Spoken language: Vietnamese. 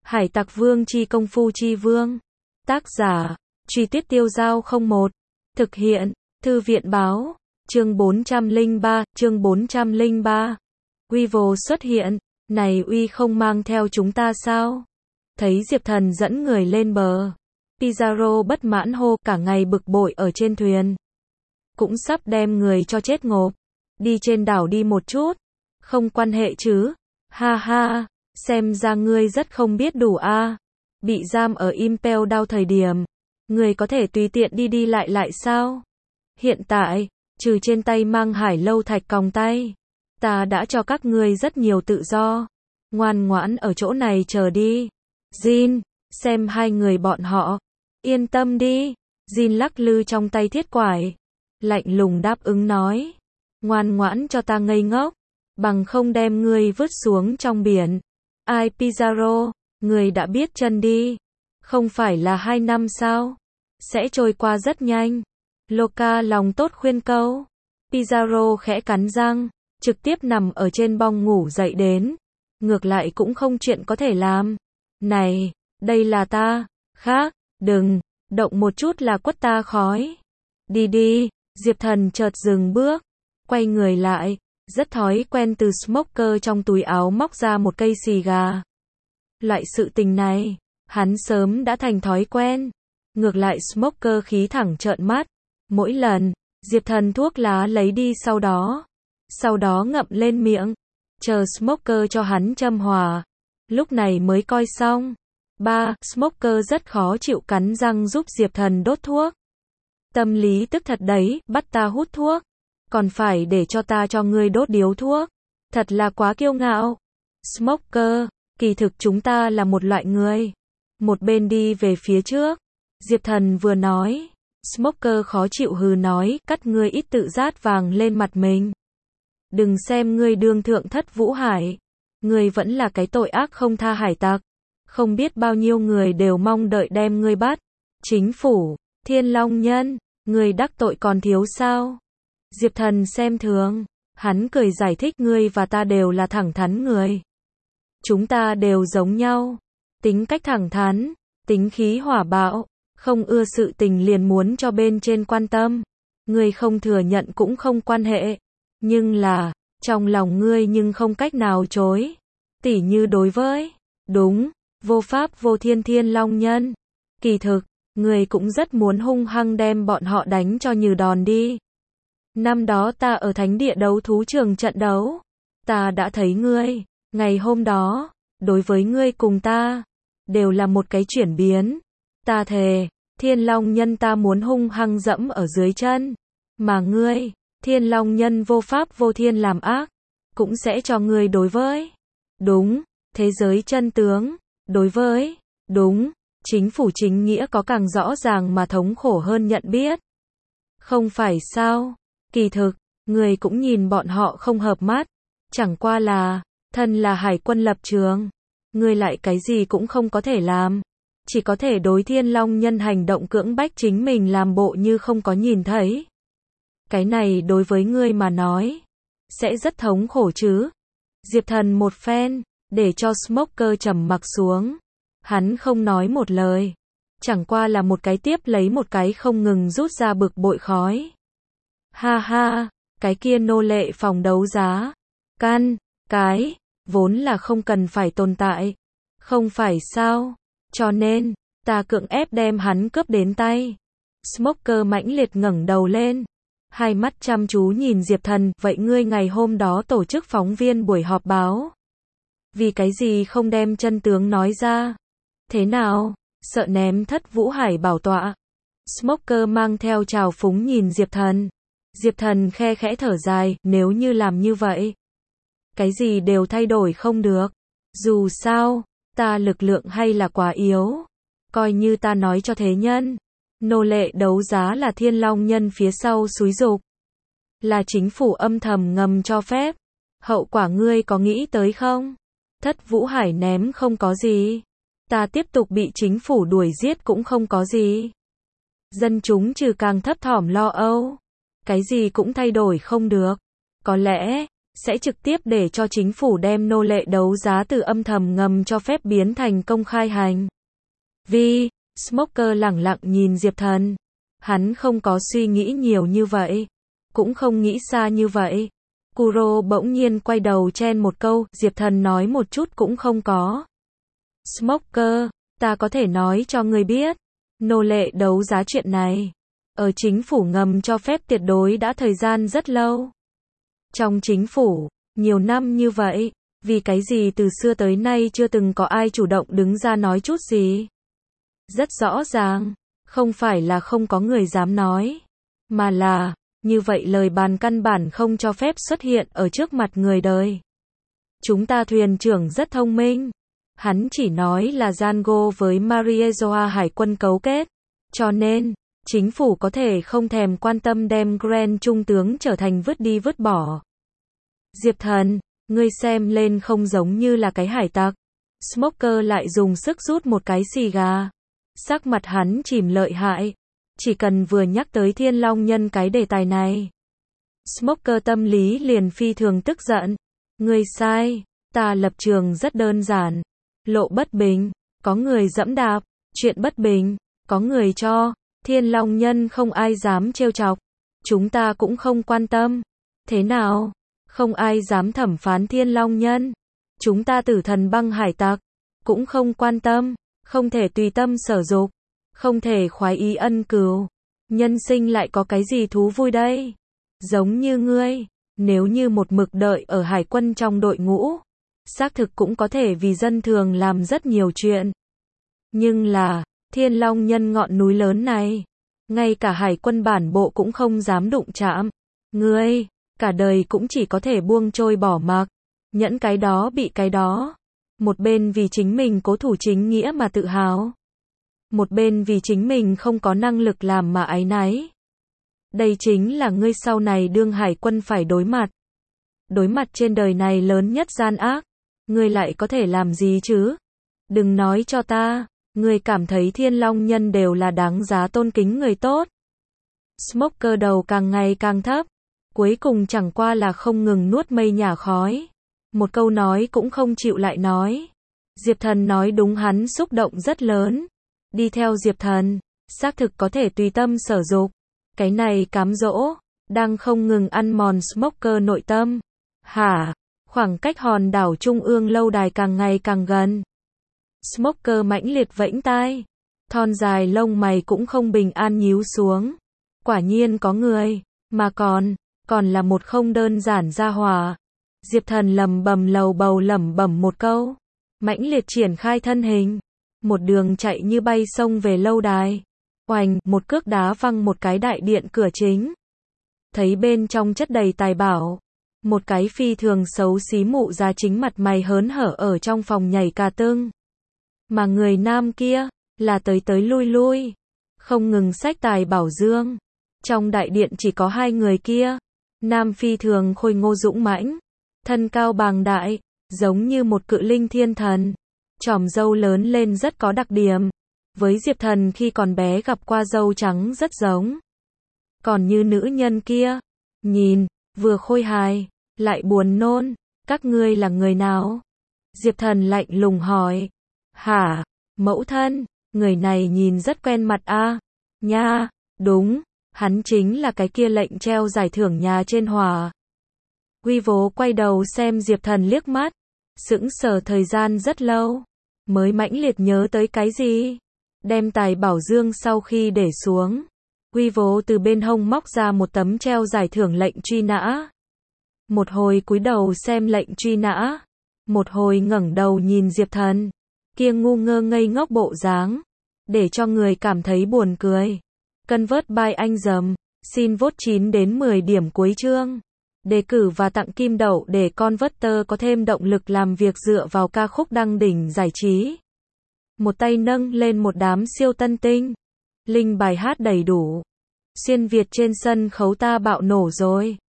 Hải Tặc Vương chi công phu chi vương. Tác giả, Truy Tuyết Tiêu Dao 01. Thực hiện, Thư viện Báo. Chương 403. Weevil xuất hiện. Này uy không mang theo chúng ta sao? Thấy Diệp Thần dẫn người lên bờ. Pizarro bất mãn hô, cả ngày bực bội ở trên thuyền. Cũng sắp đem người cho chết ngộp. Đi trên đảo đi một chút. Không quan hệ chứ. Ha ha, xem ra ngươi rất không biết đủ a. Bị giam ở Impel Down thời điểm. Người có thể tùy tiện đi lại sao? Hiện tại, trừ trên tay mang hải lâu thạch còng tay. Ta đã cho các ngươi rất nhiều tự do. Ngoan ngoãn ở chỗ này chờ đi. Jin, xem hai người bọn họ. Yên tâm đi. Jin lắc lư trong tay thiết quải. Lạnh lùng đáp ứng nói. Ngoan ngoãn cho ta ngây ngốc. Bằng không đem ngươi vứt xuống trong biển. Ai Pizarro, ngươi đã biết chân đi. Không phải là 2 năm sao? Sẽ trôi qua rất nhanh. Loka lòng tốt khuyên câu. Pizarro khẽ cắn răng. Trực tiếp nằm ở trên bong ngủ dậy đến. Ngược lại cũng không chuyện có thể làm. Này, đây là ta. Khác, đừng, động một chút là quất ta khói. Đi đi, Diệp Thần chợt dừng bước. Quay người lại. Rất thói quen từ smoker trong túi áo móc ra một cây xì gà. Loại sự tình này, hắn sớm đã thành thói quen. Ngược lại smoker khí thẳng trợn mắt. Mỗi lần, Diệp Thần thuốc lá lấy đi sau đó ngậm lên miệng. Chờ smoker cho hắn châm hòa. Lúc này mới coi xong. Smoker rất khó chịu cắn răng giúp Diệp Thần đốt thuốc. Tâm lý tức thật đấy, bắt ta hút thuốc. Còn phải để cho ta cho ngươi đốt điếu thuốc. Thật là quá kiêu ngạo. Smoker, kỳ thực chúng ta là một loại người. Một bên đi về phía trước. Diệp Thần vừa nói. Smoker khó chịu hừ nói, cắt ngươi ít tự rát vàng lên mặt mình. Đừng xem ngươi đương thượng thất Vũ Hải. Ngươi vẫn là cái tội ác không tha hải tặc. Không biết bao nhiêu người đều mong đợi đem ngươi bắt. Chính phủ, Thiên Long Nhân, ngươi đắc tội còn thiếu sao? Diệp Thần xem thường. Hắn cười giải thích ngươi và ta đều là thẳng thắn người. Chúng ta đều giống nhau. Tính cách thẳng thắn, tính khí hỏa bạo, không ưa sự tình liền muốn cho bên trên quan tâm. Ngươi không thừa nhận cũng không quan hệ. Nhưng là, trong lòng ngươi nhưng không cách nào chối. Tỉ như đối với, đúng, vô pháp vô thiên Thiên Long Nhân. Kỳ thực, ngươi cũng rất muốn hung hăng đem bọn họ đánh cho như đòn đi. Năm đó ta ở thánh địa đấu thú trường trận đấu. Ta đã thấy ngươi. Ngày hôm đó, đối với ngươi cùng ta, đều là một cái chuyển biến. Ta thề, Thiên Long Nhân ta muốn hung hăng dẫm ở dưới chân. Mà ngươi, Thiên Long Nhân vô pháp vô thiên làm ác, cũng sẽ cho ngươi đối với, đúng, thế giới chân tướng, đối với, đúng, chính phủ chính nghĩa có càng rõ ràng mà thống khổ hơn nhận biết. Không phải sao? Kỳ thực, người cũng nhìn bọn họ không hợp mắt. Chẳng qua là, thân là hải quân lập trường. Người lại cái gì cũng không có thể làm. Chỉ có thể đối Thiên Long Nhân hành động cưỡng bách chính mình làm bộ như không có nhìn thấy. Cái này đối với ngươi mà nói, sẽ rất thống khổ chứ. Diệp Thần một phen, để cho smoker trầm mặc xuống. Hắn không nói một lời. Chẳng qua là một cái tiếp lấy một cái không ngừng rút ra bực bội khói. Ha ha, cái kia nô lệ phòng đấu giá. Cái, vốn là không cần phải tồn tại. Không phải sao? Cho nên, ta cưỡng ép đem hắn cướp đến tay. Smoker mãnh liệt ngẩng đầu lên. Hai mắt chăm chú nhìn Diệp Thần, vậy ngươi ngày hôm đó tổ chức phóng viên buổi họp báo. Vì cái gì không đem chân tướng nói ra? Thế nào? Sợ ném thất Vũ Hải bảo tọa. Smoker mang theo trào phúng nhìn Diệp Thần. Diệp Thần khe khẽ thở dài, nếu như làm như vậy, cái gì đều thay đổi không được. Dù sao, ta lực lượng hay là quá yếu. Coi như ta nói cho thế nhân. Nô lệ đấu giá là Thiên Long Nhân phía sau xúi giục. Là chính phủ âm thầm ngầm cho phép. Hậu quả ngươi có nghĩ tới không? Thất Vũ Hải ném không có gì. Ta tiếp tục bị chính phủ đuổi giết cũng không có gì. Dân chúng trừ càng thấp thỏm lo âu. Cái gì cũng thay đổi không được. Có lẽ, sẽ trực tiếp để cho chính phủ đem nô lệ đấu giá từ âm thầm ngầm cho phép biến thành công khai hành vi. Smoker lẳng lặng nhìn Diệp Thần. Hắn không có suy nghĩ nhiều như vậy, cũng không nghĩ xa như vậy. Kuro bỗng nhiên quay đầu chen một câu, Diệp Thần nói một chút cũng không có. Smoker, ta có thể nói cho ngươi biết, nô lệ đấu giá chuyện này, ở chính phủ ngầm cho phép tuyệt đối đã thời gian rất lâu. Trong chính phủ, nhiều năm như vậy, vì cái gì từ xưa tới nay chưa từng có ai chủ động đứng ra nói chút gì? Rất rõ ràng, không phải là không có người dám nói, mà là, như vậy lời bàn căn bản không cho phép xuất hiện ở trước mặt người đời. Chúng ta thuyền trưởng rất thông minh. Hắn chỉ nói là Django với Mariejoa hải quân cấu kết, cho nên, chính phủ có thể không thèm quan tâm đem Grand Trung tướng trở thành vứt đi vứt bỏ. Diệp Thần, ngươi xem lên không giống như là cái hải tặc. Smoker lại dùng sức rút một cái xì gà. Sắc mặt hắn chìm lợi hại. Chỉ cần vừa nhắc tới Thiên Long Nhân cái đề tài này, Smoker tâm lý liền phi thường tức giận. Ngươi sai, ta lập trường rất đơn giản. Lộ bất bình, có người giẫm đạp, chuyện bất bình, có người cho, Thiên Long Nhân không ai dám trêu chọc, chúng ta cũng không quan tâm. Thế nào? Không ai dám thẩm phán Thiên Long Nhân. Chúng ta Tử Thần Băng hải tặc, cũng không quan tâm, không thể tùy tâm sở dục, không thể khoái ý ân cừu. Nhân sinh lại có cái gì thú vui đây? Giống như ngươi, nếu như một mực đợi ở hải quân trong đội ngũ, xác thực cũng có thể vì dân thường làm rất nhiều chuyện. Nhưng là, Thiên Long Nhân ngọn núi lớn này, ngay cả hải quân bản bộ cũng không dám đụng chạm. Ngươi, cả đời cũng chỉ có thể buông trôi bỏ mặc, nhẫn cái đó bị cái đó. Một bên vì chính mình cố thủ chính nghĩa mà tự hào, một bên vì chính mình không có năng lực làm mà áy náy. Đây chính là ngươi sau này đương hải quân phải đối mặt. Đối mặt trên đời này lớn nhất gian ác. Ngươi lại có thể làm gì chứ? Đừng nói cho ta, ngươi cảm thấy Thiên Long Nhân đều là đáng giá tôn kính người tốt. Smoker đầu càng ngày càng thấp, cuối cùng chẳng qua là không ngừng nuốt mây nhả khói. Một câu nói cũng không chịu lại nói. Diệp Thần nói đúng, hắn xúc động rất lớn. Đi theo Diệp Thần, xác thực có thể tùy tâm sở dục. Cái này cám dỗ, đang không ngừng ăn mòn Smoker nội tâm. Hả? Khoảng cách hòn đảo trung ương lâu đài càng ngày càng gần. Smoker mãnh liệt vẫy tai. Thon dài lông mày cũng không bình an nhíu xuống. Quả nhiên có người, mà còn là một không đơn giản gia hỏa. Diệp Thần lẩm bẩm một câu. Mãnh liệt triển khai thân hình. Một đường chạy như bay xông về lâu đài. Oành, một cước đá văng một cái đại điện cửa chính. Thấy bên trong chất đầy tài bảo. Một cái phi thường xấu xí mụ già chính mặt mày hớn hở ở trong phòng nhảy cà tưng. Mà người nam kia, là tới lui lui. Không ngừng xách tài bảo dương. Trong đại điện chỉ có hai người kia. Nam phi thường khôi ngô dũng mãnh. Thân cao bàng đại, giống như một cự linh thiên thần. Chòm râu lớn lên rất có đặc điểm. Với Diệp Thần khi còn bé gặp qua râu trắng rất giống. Còn như nữ nhân kia, nhìn, vừa khôi hài, lại buồn nôn. Các ngươi là người nào? Diệp Thần lạnh lùng hỏi. Hả? Mẫu thân, người này nhìn rất quen mặt a. Nha, đúng, hắn chính là cái kia lệnh treo giải thưởng nhà trên hỏa. Quy Vô quay đầu xem Diệp Thần liếc mắt, sững sờ thời gian rất lâu, mới mãnh liệt nhớ tới cái gì. Đem tài bảo dương sau khi để xuống, Quy Vô từ bên hông móc ra một tấm treo giải thưởng lệnh truy nã. Một hồi cúi đầu xem lệnh truy nã, một hồi ngẩng đầu nhìn Diệp Thần, kia ngu ngơ ngây ngốc bộ dáng, để cho người cảm thấy buồn cười. Convert by anh dầm, xin vote 9 đến 10 điểm cuối chương. Đề cử và tặng kim đậu để Converter có thêm động lực làm việc dựa vào ca khúc đăng đỉnh giải trí. Một tay nâng lên một đám siêu tân tinh. Link bài hát đầy đủ. Xuyên Việt trên sân khấu ta bạo nổ rồi.